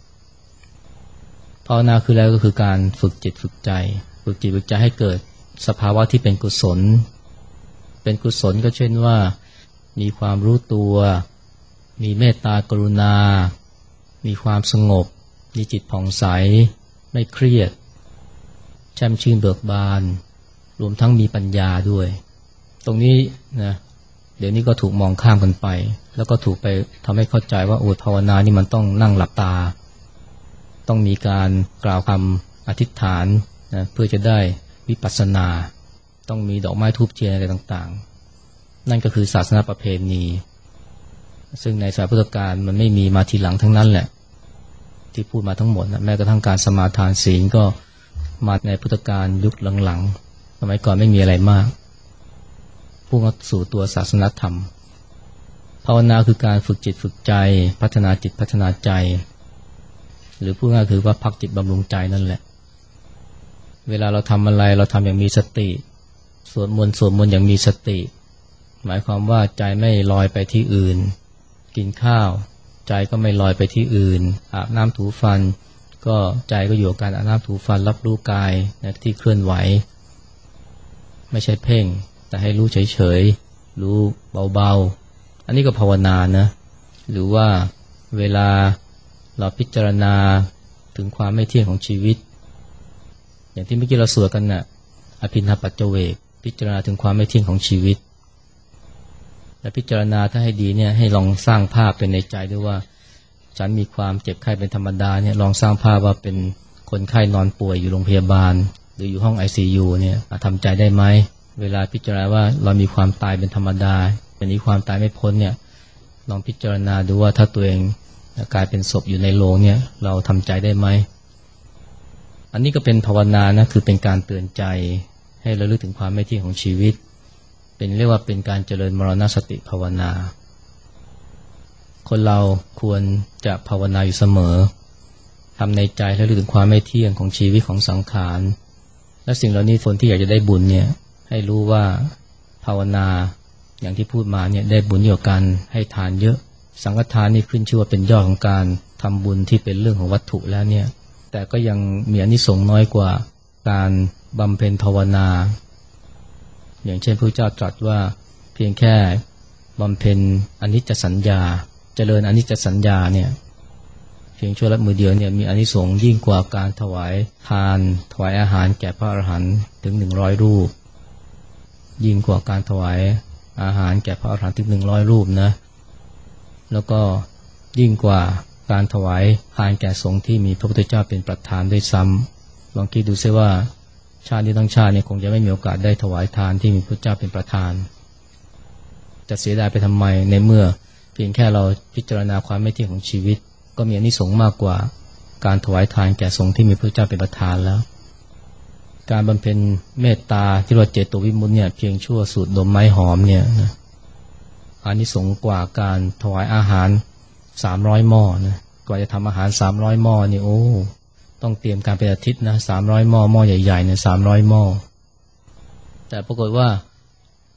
ภาวนาคืออะไรก็คือการฝึกจิตฝึกใจฝึกจิตฝึกใจให้เกิดสภาวะที่เป็นกุศลเป็นกุศลก็เช่นว่ามีความรู้ตัวมีเมตตากรุณามีความสงบมีจิตผ่องใสไม่เครียดแช่มชื่นเบิกบานรวมทั้งมีปัญญาด้วยตรงนี้นะเดี๋ยวนี้ก็ถูกมองข้ามกันไปแล้วก็ถูกไปทำให้เข้าใจว่าโอ้ภาวนานี่มันต้องนั่งหลับตาต้องมีการกล่าวคำอธิษฐานนะเพื่อจะได้วิปัสสนาต้องมีดอกไม้ธูปเทียนอะไรต่างๆนั่นก็คือศาสนาประเพณีซึ่งในสมัยพุทธกาลมันไม่มีมาทีหลังทั้งนั้นแหละที่พูดมาทั้งหมดนะแม้กระทั่งการสมาทานศีลก็มาในพุทธกาลยุคหลังๆสมัยก่อนไม่มีอะไรมากพุ่งสู่ตัวศาสนธรรมภาวนาคือการฝึกจิตฝึกใจพัฒนาจิตพัฒนาใจหรือพูดง่ายคือว่าพักจิตบำรุงใจนั่นแหละเวลาเราทำอะไรเราทำอย่างมีสติสวดมนต์สวดมนต์อย่างมีสติหมายความว่าใจไม่ลอยไปที่อื่นกินข้าวใจก็ไม่ลอยไปที่อื่นอาบน้ำถูฟันก็ใจก็อยู่กับการอาบน้ำถูฟันรับรู้กายนะที่เคลื่อนไหวไม่ใช่เพ่งแต่ให้รู้เฉยๆรู้เบาๆอันนี้ก็ภาวนานะหรือว่าเวลาเราพิจารณาถึงความไม่เที่ยงของชีวิตอย่างที่เมื่อกี้เราสวดกันน่ะอภินหปัจเจเวกพิจารณาถึงความไม่เที่ยงของชีวิตและพิจารณาถ้าให้ดีเนี่ยให้ลองสร้างภาพเป็นในใจด้วยว่าฉันมีความเจ็บไข้เป็นธรรมดาเนี่ยลองสร้างภาพว่าเป็นคนไข้นอนป่วยอยู่โรงพยาบาลหรืออยู่ห้อง ไอ ซี ยู เนี่ยทำใจได้ไหมเวลาพิจารณาว่าเรามีความตายเป็นธรรมดาเป็นนี้ความตายไม่พ้นเนี่ยลองพิจารณาดูว่าถ้าตัวเองกลายเป็นศพอยู่ในโลงเนี่ยเราทำใจได้ไหมอันนี้ก็เป็นภาวนานะคือเป็นการเตือนใจให้ระลึกถึงความไม่เที่ยงของชีวิตเป็นเรียกว่าเป็นการเจริญมรณสติภาวนาคนเราควรจะภาวนาอยู่เสมอทำในใจและระลึกถึงความไม่เที่ยงของชีวิตของสังขารและสิ่งเหล่านี้คนที่อยากจะได้บุญเนี่ยให้รู้ว่าภาวนาอย่างที่พูดมาเนี่ยได้บุญเยอะกันให้ทานเยอะสังฆทานนี่ขึ้นชื่อว่าเป็นยอดของการทำบุญที่เป็นเรื่องของวัตถุแล้วเนี่ยแต่ก็ยังมีอานิสงส์น้อยกว่าการบำเพ็ญภาวนาอย่างเช่นพระเจ้าตรัสว่าเพียงแค่บำเพ็ญอนิจจสัญญาเจริญอนิจจสัญญาเนี่ยเพียงชั่วละมือเดียวเนี่ยมีอานิสงส์ยิ่งกว่าการถวายทานถวายอาหารแก่พระอรหันต์ถึงหนึ่งร้อยรูปยิ่งกว่าการถวายอาหารแก่พระอรหันต์ถึงหนึ่งร้อยรูปนะแล้วก็ยิ่งกว่าการถวายทานแก่สงฆ์ที่มีพระพุทธเจ้าเป็นประธานด้วยซ้ำลองคิดดูซิว่าชาตินี้ทั้งชาติเนี่ยคงจะไม่มีโอกาสได้ถวายทานที่มีพระพุทธเจ้าเป็นประธานจะเสียดายไปทำไมในเมื่อเพียงแค่เราพิจารณาความไม่เที่ยงของชีวิตก็มีอานิสงส์มากกว่าการถวายทานแก่สงฆ์ที่มีพระพุทธเจ้าเป็นประธานแล้วการบำเพ็ญเมตตาที่เราเจโตวิมุตติเนี่ยเพียงชั่วสูดดมไม้หอมเนี่ยนะอานิสงส์กว่าการถวายอาหารสามร้อยหม้อนะกว่าจะทำอาหารสามร้อยหม้อนี่โอ้ต้องเตรียมการเป็นอาทิตย์นะสามร้อยหม้อหม้อใหญ่ๆเนี่ยสามร้อยหม้อแต่ปรากฏว่า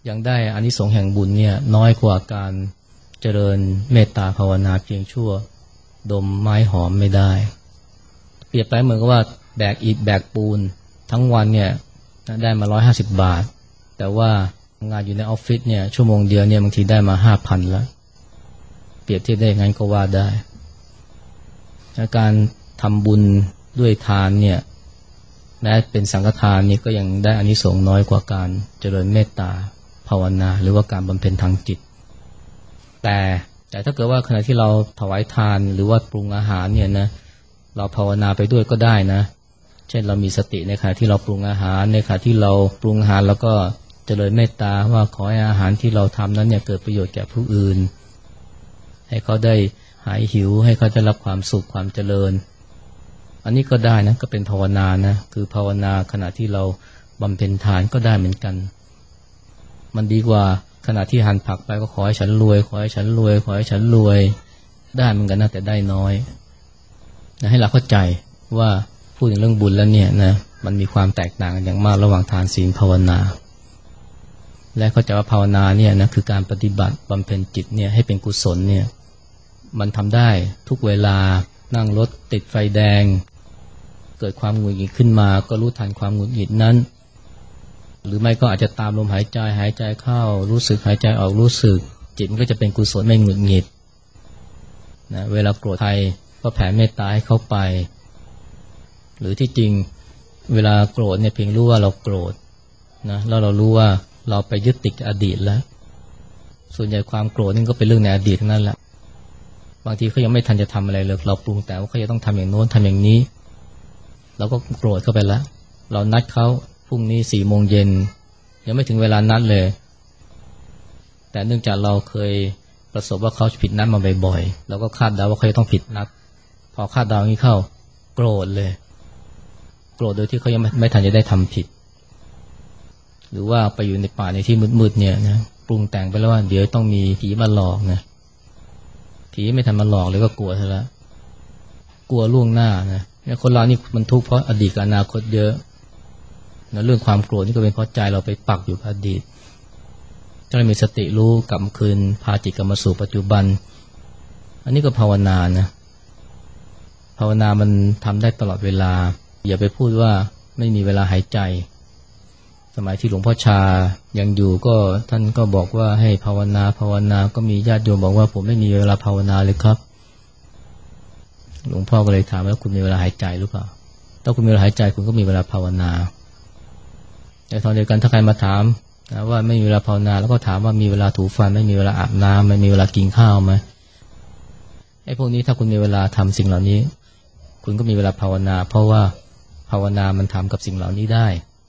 ยังได้อานิสงส์แห่งบุญเนี่ยน้อยกว่าการเจริญเมตตาภาวนาเพียงชั่วดมไม้หอมไม่ได้เปรียบไปเหมือนกับว่าแบกอิฐแบกปูนทั้งวันเนี่ยได้มาหนึ่งร้อยห้าสิบบาทแต่ว่างานอยู่ในออฟฟิศเนี่ยชั่วโมงเดียวเนี่ยบางทีได้มา ห้าพัน แล้วเปรียบเทียบได้งั้นก็ว่าได้การทำบุญด้วยทานเนี่ยแม้เป็นสังฆทานนี่ก็ยังได้อานิสงส์น้อยกว่าการเจริญเมตตาภาวนาหรือว่าการบำเพ็ญทางจิตแต่แต่ถ้าเกิดว่าขณะที่เราถวายทานหรือว่าปรุงอาหารเนี่ยนะเราภาวนาไปด้วยก็ได้นะเช่นเรามีสติในขณะที่เราปรุงอาหารในขณะที่เราปรุงอาหารแล้วก็เจริญเมตตาว่าขอให้อาหารที่เราทำนั้นเนี่ยเกิดประโยชน์แก่ผู้อื่นให้เขาได้หายหิวให้เขาได้รับความสุขความเจริญอันนี้ก็ได้นะก็เป็นภาวนานะคือภาวนาขณะที่เราบำเพ็ญทานก็ได้เหมือนกันมันดีกว่าขณะที่หั่นผักไปก็ขอให้ฉันรวยขอให้ฉันรวยขอให้ฉันรวยได้เหมือนกันนะแต่ได้น้อยนะให้เราเข้าใจว่าพูดถึงเรื่องบุญแล้วเนี่ยนะมันมีความแตกต่างกันอย่างมากระหว่างทานศีลภาวนาและเข้าใจว่าภาวนาเนี่ยนะคือการปฏิบัติบำเพ็ญจิตเนี่ยให้เป็นกุศลเนี่ยมันทำได้ทุกเวลานั่งรถติดไฟแดงเกิดความหงุดหงิดขึ้นมาก็รู้ทันความหงุดหงิดนั้นหรือไม่ก็อาจจะตามลมหายใจหายใจเข้ารู้สึกหายใจออกรู้สึกจิตมันก็จะเป็นกุศลไม่หงุดหงิดนะเวลาโกรธใครก็แผ่เมตตาให้เขาไปหรือที่จริงเวลาโกรธเนี่ยเพียงรู้ว่าเราโกรธนะแล้วเรารู้ว่าเราไปยึดติดอดีตแล้วส่วนใหญ่ความโกรธนี่ก็เป็นเรื่องในอดีตทั้งนั้นแหละบางทีเขายังไม่ทันจะทำอะไรเลยเราปรุงแต่ว่าเขาจะต้องทำอย่างโน้นทำอย่างนี้เราก็โกรธเข้าไปแล้วเรานัดเขาพรุ่งนี้สี่โมงเย็นยังไม่ถึงเวลานัดเลยแต่เนื่องจากเราเคยประสบว่าเขาผิดนัดมาบ่อยๆเราก็คาดเดาว่าเขาจะต้องผิดนัดพอคาดเดาอย่างนี้เข้าโกรธเลยโกรธโดยที่เขายังไม่ไม่ทันจะได้ทำผิดหรือว่าไปอยู่ในป่าในที่มืดๆเนี่ยนะปรุงแต่งไปแล้วว่าเดี๋ยวต้องมีผีมาหลอกนะผีไม่ทันมาหลอกเลยก็กลัวซะแล้วกลัวล่วงหน้านะเนี่ยคนเรานี่มันทุกข์เพราะอดีตกับอนาคตเยอะนะเรื่องความโกรธนี่ก็เป็นเพราะใจเราไปปักอยู่กับอดีตถ้าเรามีสติรู้กลับคืนพาจิตกลับมาสู่ปัจจุบันอันนี้ก็ภาวนานะภาวนามันทำได้ตลอดเวลาอย่าไปพูดว่าไม่มีเวลาหายใจสมัยที่หลวงพ่อชายังอยู่ก็ท่านก็บอกว่าให้ภาวนาภาวนาก็มีญาติโยมบอกว่าผมไม่มีเวลาภาวนาเลยครับหลวงพ่อก็เลยถามว่าคุณมีเวลาหายใจหรือเปล่าถ้าคุณมีเวลาหายใจคุณก็มีเวลาภาวนาในตอนเดียวกันถ้าใครมาถามนะว่าไม่มีเวลาภาวนาแล้วก็ถามว่ามีเวลาถูฟันไม่มีเวลาอาบน้ำไม่มีเวลากินข้าวไหมไอ้พวกนี้ถ้าคุณมีเวลาทำสิ่งเหล่านี้คุณก็มีเวลาภาวนาเพราะว่าภาวนามันทำกับสิ่งเหล่านี้ได้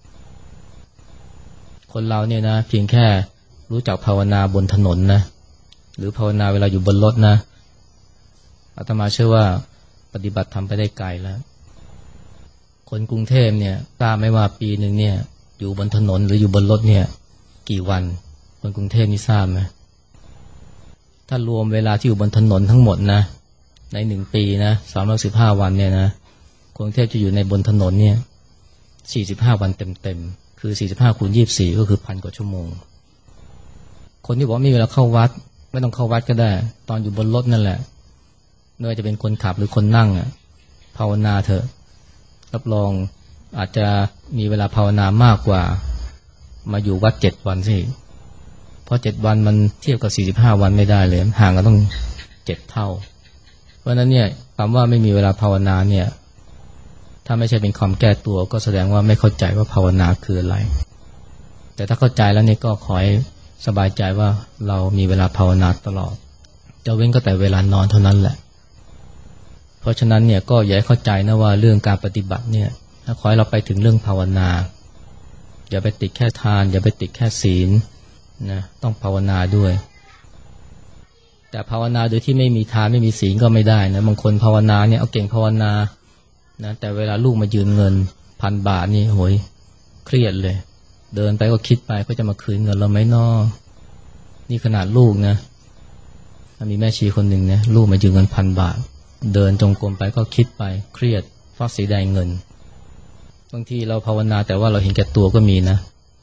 คนเราเนี่ยนะเพียงแค่รู้จักภาวนาบนถนนนะหรือภาวนาเวลาอยู่บนรถนะอาตมาเชื่อว่าปฏิบัติทำไปได้ไกลแล้วคนกรุงเทพเนี่ยทราบไหมว่าปีหนึ่งเนี่ยอยู่บนถนนหรืออยู่บนรถเนี่ยกี่วันคนกรุงเทพนี่ทราบไหมถ้ารวมเวลาที่อยู่บนถนนทั้งหมดนะในหนึ่งปีนะสามร้อยสิบห้าวันเนี่ยนะกรุงเทพจะอยู่ในบนถนนเนี่ยสี่สิบห้าวันเต็มๆคือสี่สิบห้าคูณยี่สิบสี่ก็คือพันกว่าชั่วโมงคนที่บอกมีเวลาเข้าวัดไม่ต้องเข้าวัดก็ได้ตอนอยู่บนรถนั่นแหละไม่ว่าจะเป็นคนขับหรือคนนั่งอ่ะภาวนาเถอะรับรองอาจจะมีเวลาภาวนามากกว่ามาอยู่วัดเจ็ดวันสิเพราะเจ็ดวันมันเทียบกับสี่สิบห้าวันไม่ได้เลยห่างกันต้องเจ็ดเท่าเพราะนั้นเนี่ยคำว่าไม่มีเวลาภาวนาเนี่ยถ้าไม่ใช่เป็นคำแก้ตัวก็แสดงว่าไม่เข้าใจว่าภาวนาคืออะไรแต่ถ้าเข้าใจแล้วเนี่ยก็ขอให้สบายใจว่าเรามีเวลาภาวนาตลอดจะเว้นก็แต่เวลานอนเท่านั้นแหละเพราะฉะนั้นเนี่ยก็อย่าให้เข้าใจนะว่าเรื่องการปฏิบัติเนี่ยขอให้เราไปถึงเรื่องภาวนาอย่าไปติดแค่ทานอย่าไปติดแค่ศีลนะต้องภาวนาด้วยแต่ภาวนาโดยที่ไม่มีทานไม่มีศีลก็ไม่ได้นะบางคนภาวนาเนี่ยเอาเก่งภาวนานะแต่เวลาลูกมายืมเงินพันบาทนี่โหยเครียดเลยเดินไปก็คิดไปก็จะมาคืนเงินเราไหมน้อนี่ขนาดลูกนะมีแม่ชีคนหนึ่งนะลูกมายืมเงินพันบาทเดินจงกรมไปก็คิดไปเครียดเพราะเสียดายเงินบางทีเราภาวนาแต่ว่าเราเห็นแก่ตัวก็มีนะ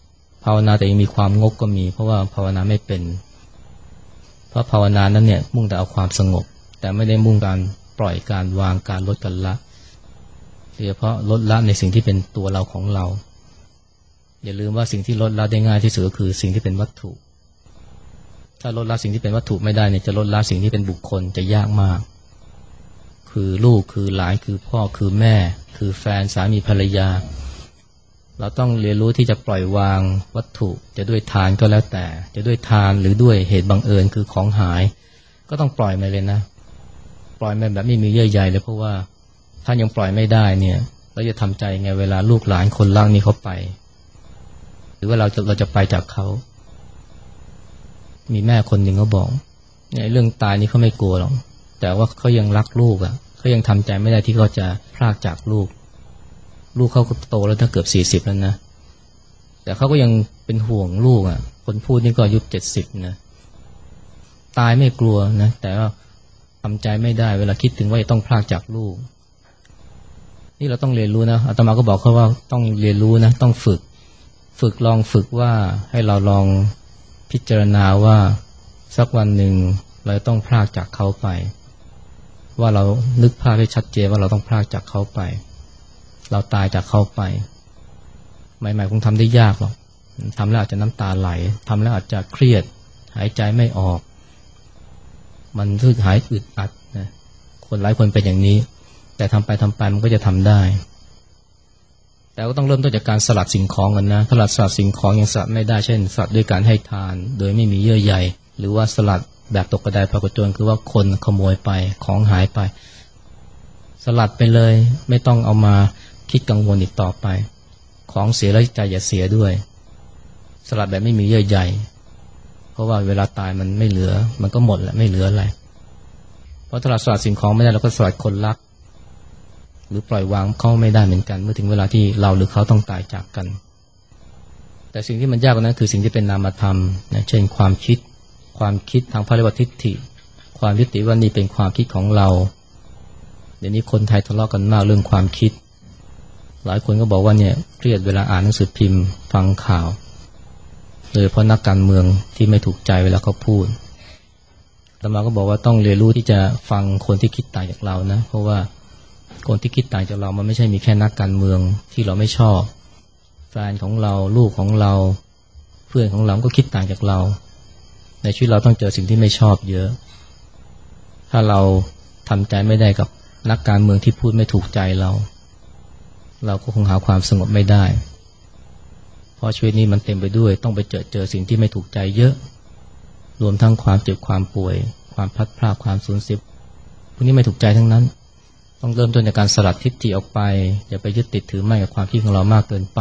ภาวนาแต่ยังมีความงกก็มีเพราะว่าภาวนาไม่เป็นเพราะภาวนานั้นเนี่ยมุ่งแต่เอาความสงบแต่ไม่ได้มุ่งการปล่อยการวางการลดการละโดยเฉพาะลดละในสิ่งที่เป็นตัวเราของเราอย่าลืมว่าสิ่งที่ลดละได้ง่ายที่สุดก็คือสิ่งที่เป็นวัตถุถ้าลดละสิ่งที่เป็นวัตถุไม่ได้เนี่ยจะลดละสิ่งที่เป็นบุคคลจะยากมากคือลูกคือหลานคือพ่อคือแม่คือแฟนสามีภรรยาเราต้องเรียนรู้ที่จะปล่อยวางวัตถุจะด้วยทานก็แล้วแต่จะด้วยทานหรือด้วยเหตุบังเอิญคือของหายก็ต้องปล่อยมันเลยนะปล่อยมันแบบไม่มีเยื่อใยเลยเพราะว่าถ้ายังปล่อยไม่ได้เนี่ยเราจะทำใจไงเวลาลูกหลานคนรักนี้เขาไปหรือว่าเราจะเราจะไปจากเขามีแม่คนหนึ่งเขาบอกเนี่ยเรื่องตายนี่เขาไม่กลัวหรอกแต่ว่าเขายังรักลูกอ่ะเขายังทำใจไม่ได้ที่เขาจะพรากจากลูกลูกเขาก็โตแล้วถ้าเกือบสี่สิบแล้วนะแต่เขาก็ยังเป็นห่วงลูกอ่ะคนพูดนี่ก็อายุเจ็ดสิบนะตายไม่กลัวนะแต่ว่าทำใจไม่ได้เวลาคิดถึงว่าจะต้องพรากจากลูกนี่เราต้องเรียนรู้นะอาตมาก็บอกเขาว่าต้องเรียนรู้นะต้องฝึกฝึกลองฝึกว่าให้เราลองพิจารณาว่าสักวันหนึ่งเราต้องพรากจากเขาไปว่าเรานึกภาพให้ชัดเจนว่าเราต้องพรากจากเขาไปเราตายจากเขาไปใหม่ๆคงทำได้ยากหรอกทำแล้วอาจจะน้ำตาไหลทำแล้วอาจจะเครียดหายใจไม่ออกมันรู้สึกหายอึดอัดนะคนหลายคนเป็นอย่างนี้แต่ทำไปทำไปมันก็จะทำได้แต่ก็ต้องเริ่มต้นจากการสลัดสิ่งของกันนะถ้าสลัดสิ่งของยังสลัดไม่ได้เช่นสลัดด้วยการให้ทานโดยไม่มีเยื่อใยหรือว่าสลัดแบบตกกระไดพลอยกระโจนคือว่าคนขโมยไปของหายไปสลัดไปเลยไม่ต้องเอามาคิดกังวลอีกต่อไปของเสียแล้วใจอย่าเสียด้วยสลัดแบบไม่มีเยื่อใยเพราะว่าเวลาตายมันไม่เหลือมันก็หมดแหละไม่เหลืออะไรเพราะถ้าเราสลัดสิ่งของไม่ได้เราก็สลัดคนรักหรือปล่อยวางเขาไม่ได้เหมือนกันเมื่อถึงเวลาที่เราหรือเขาต้องตายจากกันแต่สิ่งที่มันยากกว่านั้นคือสิ่งที่เป็นนามธรรมนะเช่นความคิดความคิดทางพระเรียกว่าทิฏฐิความยึดติดว่านี่เป็นความคิดของเราเดี๋ยวนี้คนไทยทะเลาะกันมากเรื่องความคิดหลายคนก็บอกว่าเนี่ยเครียดเวลาอ่านหนังสือพิมพ์ฟังข่าวโดยเฉพาะนักการเมืองที่ไม่ถูกใจเวลาเขาพูดอาตมาก็บอกว่าต้องเรียนรู้ที่จะฟังคนที่คิดต่างจากเรานะเพราะว่าคนที่คิดต่างจากเรามันไม่ใช่มีแค่นักการเมืองที่เราไม่ชอบแฟนของเราลูกของเราเพื่อนของเราก็คิดต่างจากเราในชีวิตเราต้องเจอสิ่งที่ไม่ชอบเยอะถ้าเราทำใจไม่ได้กับนักการเมืองที่พูดไม่ถูกใจเราเราก็คงหาความสงบไม่ได้เพราะชีวิตนี้มันเต็มไปด้วยต้องไปเจอเจอสิ่งที่ไม่ถูกใจเยอะรวมทั้งความเจ็บความป่วยความพลัดพรากความสูญเสียพวกนี้ไม่ถูกใจทั้งนั้นต้องเริ่มต้นจากการสลัดทิฏฐิออกไปอย่าไปยึดติดถือมั่นกับความคิดของเรามากเกินไป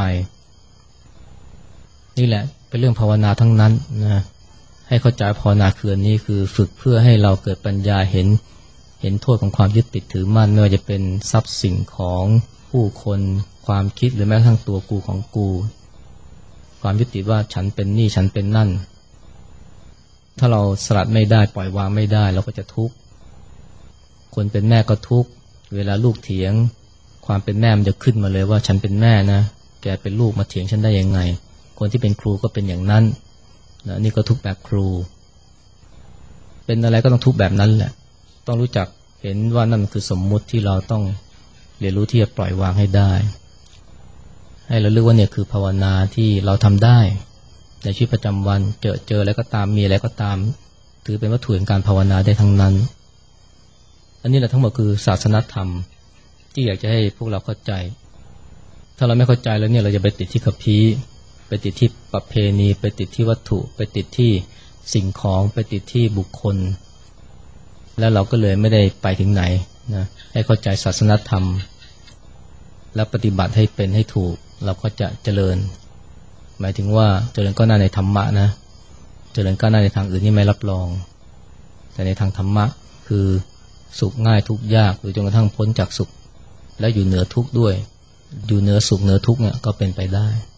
นี่แหละเป็นเรื่องภาวนาทั้งนั้นนะให้เข้าใจภาวนาคืออันนี้คือฝึกเพื่อให้เราเกิดปัญญาเห็นเห็นโทษของความยึดติดถือมั่นไม่ว่าจะเป็นทรัพย์สิ่งของผู้คนความคิดหรือแม้กระทั่งตัวกูของกูความยึดติดว่าฉันเป็นนี่ฉันเป็นนั่นถ้าเราสลัดไม่ได้ปล่อยวางไม่ได้เราก็จะทุกข์คนเป็นแม่ก็ทุกข์เวลาลูกเถียงความเป็นแม่มันจะขึ้นมาเลยว่าฉันเป็นแม่นะแกเป็นลูกมาเถียงฉันได้ยังไงคนที่เป็นครูก็เป็นอย่างนั้นนะนี่ก็ทุกข์แบบครูเป็นอะไรก็ต้องทุกข์แบบนั้นแหละต้องรู้จักเห็นว่านั่นคือสมมุติที่เราต้องเรียนรู้ที่จะปล่อยวางให้ได้ให้เราเลือกว่าเนี่ยคือภาวนาที่เราทำได้ในชีวิตประจำวันเจอเจออะไรก็ตามมีอะไรก็ตามถือเป็นวัตถุแห่งการภาวนาได้ทั้งนั้นอันนี้แหละทั้งหมดคือศาสนธรรมที่อยากจะให้พวกเราเข้าใจถ้าเราไม่เข้าใจแล้วเนี่ยเราจะไปติดที่คัมภีร์ไปติดที่ประเพณีไปติดที่วัตถุไปติดที่สิ่งของไปติดที่บุคคลแล้วเราก็เลยไม่ได้ไปถึงไหนนะให้เข้าใจศาสนธรรมและปฏิบัติให้เป็นให้ถูกเราก็จะเจริญหมายถึงว่าเจริญก้าวหน้าในธรรมะนะเจริญก้าวหน้าในทางอื่นนี่ไม่รับรองแต่ในทางธรรมะคือสุขง่ายทุกข์ยากหรือจนกระทั่งพ้นจากสุขและอยู่เหนือทุกข์ด้วยอยู่เหนือสุขเหนือทุกข์เนี่ยก็เป็นไปได้